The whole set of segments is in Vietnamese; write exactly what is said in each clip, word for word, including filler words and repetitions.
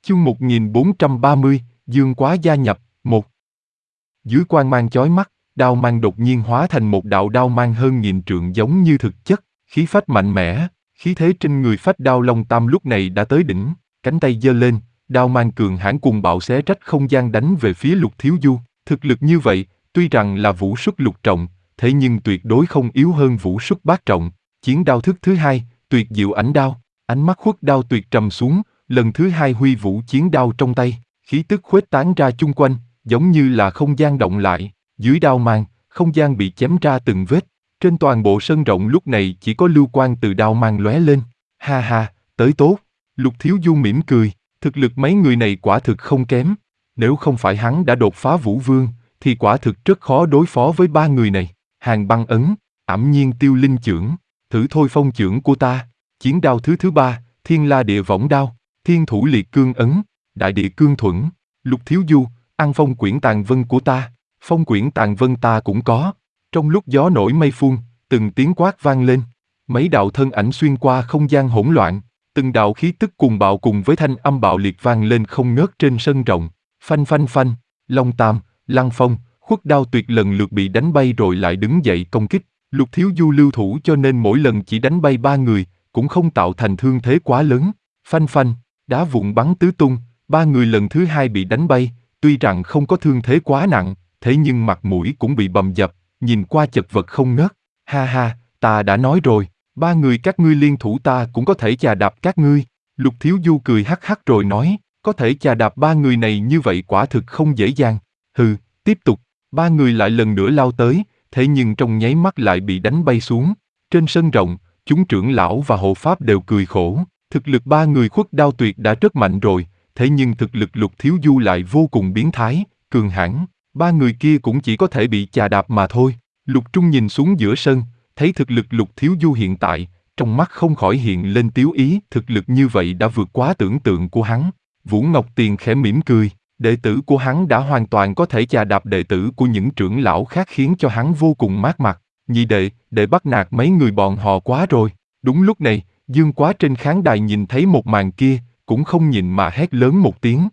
Chương một nghìn bốn trăm ba mươi, Dương Quá gia nhập, một. Dưới quang mang chói mắt, đao mang đột nhiên hóa thành một đạo đao mang hơn nghìn trượng giống như thực chất, khí phách mạnh mẽ, khí thế trên người phách đao Long Tam lúc này đã tới đỉnh, cánh tay giơ lên, đao mang cường hãn cùng bạo xé rách không gian đánh về phía Lục Thiếu Du. Thực lực như vậy, tuy rằng là vũ xuất lục trọng, thế nhưng tuyệt đối không yếu hơn vũ xuất bát trọng. Chiến đao thức thứ hai, tuyệt diệu ảnh đao, ánh mắt khuất đao tuyệt trầm xuống, lần thứ hai huy vũ chiến đao trong tay, khí tức khuếch tán ra chung quanh, giống như là không gian động lại. Dưới đao mang, không gian bị chém ra từng vết, trên toàn bộ sân rộng lúc này chỉ có lưu quang từ đao mang lóe lên. Ha ha, tới tốt. Lục Thiếu Du mỉm cười, thực lực mấy người này quả thực không kém. Nếu không phải hắn đã đột phá Vũ Vương, thì quả thực rất khó đối phó với ba người này. Hàng băng ấn, ảm nhiên tiêu linh chưởng, thử thôi phong chưởng của ta. Chiến đao thứ thứ ba, thiên la địa võng đao, thiên thủ liệt cương ấn, đại địa cương thuẫn. Lục Thiếu Du, ăn phong quyển tàn vân của ta. Phong quyển tàn vân ta cũng có. Trong lúc gió nổi mây phun, từng tiếng quát vang lên. Mấy đạo thân ảnh xuyên qua không gian hỗn loạn, từng đạo khí tức cuồng bạo cùng với thanh âm bạo liệt vang lên không ngớt trên sân rộng. Phanh phanh phanh, Long Tam, Lăng Phong, khuất đao tuyệt lần lượt bị đánh bay rồi lại đứng dậy công kích. Lục Thiếu Du lưu thủ cho nên mỗi lần chỉ đánh bay ba người, cũng không tạo thành thương thế quá lớn. Phanh phanh, đá vụn bắn tứ tung, ba người lần thứ hai bị đánh bay, tuy rằng không có thương thế quá nặng, thế nhưng mặt mũi cũng bị bầm dập, nhìn qua chật vật không ngớt. Ha ha, ta đã nói rồi, ba người các ngươi liên thủ ta cũng có thể chà đạp các ngươi. Lục Thiếu Du cười hắc hắc rồi nói, có thể chà đạp ba người này như vậy quả thực không dễ dàng. Hừ, tiếp tục, ba người lại lần nữa lao tới, thế nhưng trong nháy mắt lại bị đánh bay xuống. Trên sân rộng, chúng trưởng lão và hộ pháp đều cười khổ, thực lực ba người khuất đao tuyệt đã rất mạnh rồi, thế nhưng thực lực Lục Thiếu Du lại vô cùng biến thái, cường hãn, ba người kia cũng chỉ có thể bị chà đạp mà thôi. Lục Trung nhìn xuống giữa sân, thấy thực lực Lục Thiếu Du hiện tại, trong mắt không khỏi hiện lên tiếu ý, thực lực như vậy đã vượt quá tưởng tượng của hắn. Vũ Ngọc Tiền khẽ mỉm cười, đệ tử của hắn đã hoàn toàn có thể chà đạp đệ tử của những trưởng lão khác khiến cho hắn vô cùng mát mặt. Nhị đệ, đệ bắt nạt mấy người bọn họ quá rồi. Đúng lúc này, Dương Quá trên khán đài nhìn thấy một màn kia, cũng không nhìn mà hét lớn một tiếng.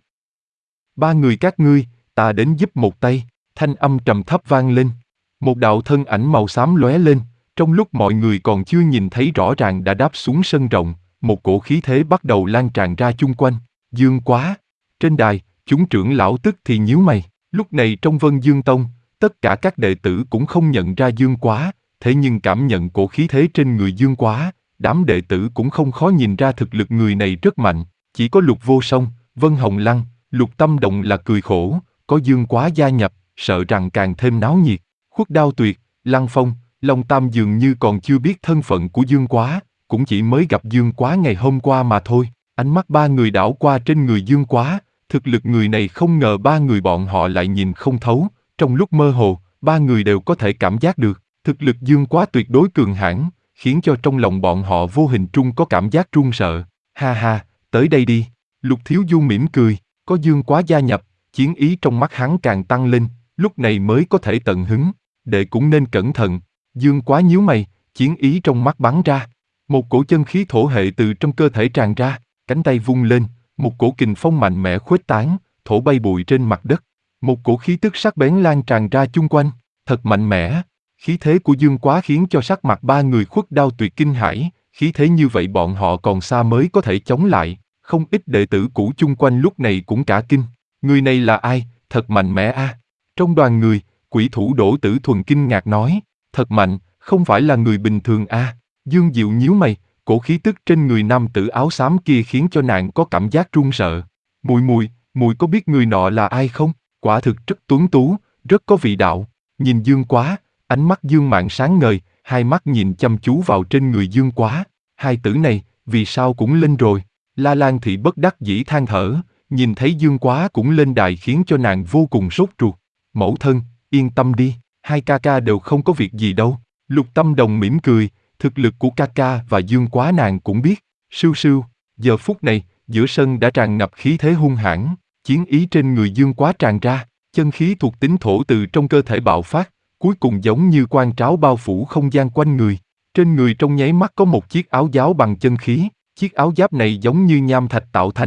Ba người các ngươi, ta đến giúp một tay. Thanh âm trầm thấp vang lên. Một đạo thân ảnh màu xám lóe lên, trong lúc mọi người còn chưa nhìn thấy rõ ràng đã đáp xuống sân rộng, một cổ khí thế bắt đầu lan tràn ra chung quanh. Dương Quá. Trên đài, chúng trưởng lão tức thì nhíu mày. Lúc này trong Vân Dương Tông, tất cả các đệ tử cũng không nhận ra Dương Quá, thế nhưng cảm nhận cổ khí thế trên người Dương Quá, đám đệ tử cũng không khó nhìn ra thực lực người này rất mạnh. Chỉ có Lục Vô Song, Vân Hồng Lăng, Lục Tâm Động là cười khổ, có Dương Quá gia nhập, sợ rằng càng thêm náo nhiệt. Khuất Đao Tuyệt, Lăng Phong, Long Tam dường như còn chưa biết thân phận của Dương Quá, cũng chỉ mới gặp Dương Quá ngày hôm qua mà thôi. Ánh mắt ba người đảo qua trên người Dương Quá, thực lực người này không ngờ ba người bọn họ lại nhìn không thấu. Trong lúc mơ hồ, ba người đều có thể cảm giác được, thực lực Dương Quá tuyệt đối cường hãn, khiến cho trong lòng bọn họ vô hình trung có cảm giác run sợ. Ha ha, tới đây đi. Lục Thiếu Du mỉm cười, có Dương Quá gia nhập, chiến ý trong mắt hắn càng tăng lên, lúc này mới có thể tận hứng. Đệ cũng nên cẩn thận. Dương Quá nhíu mày, chiến ý trong mắt bắn ra. Một cổ chân khí thổ hệ từ trong cơ thể tràn ra, cánh tay vung lên, một cổ kình phong mạnh mẽ khuếch tán, thổi bay bụi trên mặt đất. Một cổ khí tức sắc bén lan tràn ra chung quanh, thật mạnh mẽ. Khí thế của Dương Quá khiến cho sắc mặt ba người Khuất Đao Tuyệt kinh hãi, khí thế như vậy bọn họ còn xa mới có thể chống lại. Không ít đệ tử cũ chung quanh lúc này cũng cả kinh. Người này là ai, thật mạnh mẽ a. À. Trong đoàn người, Quỷ Thủ Đỗ Tử Thuần kinh ngạc nói, thật mạnh, không phải là người bình thường a. À. Dương Diệu nhíu mày, cổ khí tức trên người nam tử áo xám kia khiến cho nàng có cảm giác run sợ. Mùi mùi, mùi có biết người nọ là ai không? Quả thực rất tuấn tú, rất có vị đạo. Nhìn Dương Quá, ánh mắt Dương Mạn sáng ngời, hai mắt nhìn chăm chú vào trên người Dương Quá. Hai tử này, vì sao cũng lên rồi? La Lan Thị bất đắc dĩ than thở, nhìn thấy Dương Quá cũng lên đài khiến cho nàng vô cùng sốt ruột. Mẫu thân, yên tâm đi, hai ca ca đều không có việc gì đâu. Lục Tâm Đồng mỉm cười, thực lực của ca ca và Dương Quá nàng cũng biết. Sưu sưu, giờ phút này, giữa sân đã tràn ngập khí thế hung hãn, chiến ý trên người Dương Quá tràn ra, chân khí thuộc tính thổ từ trong cơ thể bạo phát, cuối cùng giống như quan tráo bao phủ không gian quanh người. Trên người trong nháy mắt có một chiếc áo giáp bằng chân khí, chiếc áo giáp này giống như nham thạch tạo thành.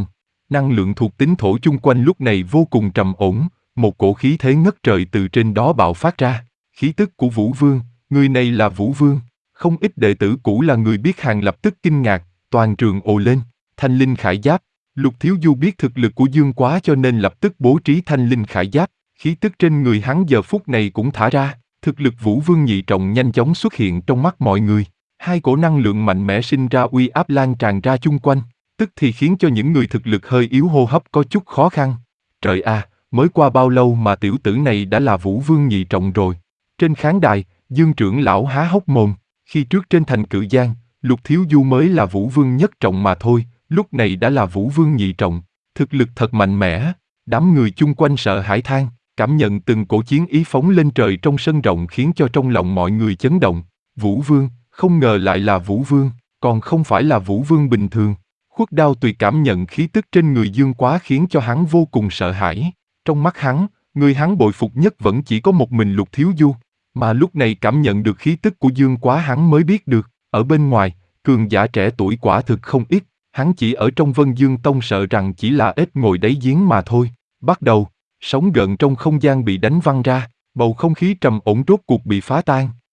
Năng lượng thuộc tính thổ chung quanh lúc này vô cùng trầm ổn, một cổ khí thế ngất trời từ trên đó bạo phát ra. Khí tức của Vũ Vương, người này là Vũ Vương. Không ít đệ tử cũ là người biết hàng lập tức kinh ngạc, toàn trường ồ lên. Thanh linh khải giáp. Lục Thiếu Du biết thực lực của Dương Quá cho nên lập tức bố trí thanh linh khải giáp. Khí tức trên người hắn giờ phút này cũng thả ra. Thực lực Vũ Vương nhị trọng nhanh chóng xuất hiện trong mắt mọi người. Hai cổ năng lượng mạnh mẽ sinh ra uy áp lan tràn ra chung quanh, tức thì khiến cho những người thực lực hơi yếu hô hấp có chút khó khăn. Trời à, mới qua bao lâu mà tiểu tử này đã là Vũ Vương nhị trọng rồi. Trên khán đài, Dương trưởng lão há hốc mồm. Khi trước trên thành Cự Giang, Lục Thiếu Du mới là Vũ Vương nhất trọng mà thôi, lúc này đã là Vũ Vương nhị trọng. Thực lực thật mạnh mẽ. Đám người chung quanh sợ hãi than, cảm nhận từng cổ chiến ý phóng lên trời trong sân rộng khiến cho trong lòng mọi người chấn động. Vũ Vương, không ngờ lại là Vũ Vương, còn không phải là Vũ Vương bình thường. Khuất Đao tùy cảm nhận khí tức trên người Dương Quá khiến cho hắn vô cùng sợ hãi. Trong mắt hắn, người hắn bội phục nhất vẫn chỉ có một mình Lục Thiếu Du, mà lúc này cảm nhận được khí tức của Dương Quá hắn mới biết được, ở bên ngoài, cường giả trẻ tuổi quả thực không ít, hắn chỉ ở trong Vân Dương Tông sợ rằng chỉ là ếch ngồi đáy giếng mà thôi. Bắt đầu, sóng gợn trong không gian bị đánh văng ra, bầu không khí trầm ổn rốt cuộc bị phá tan.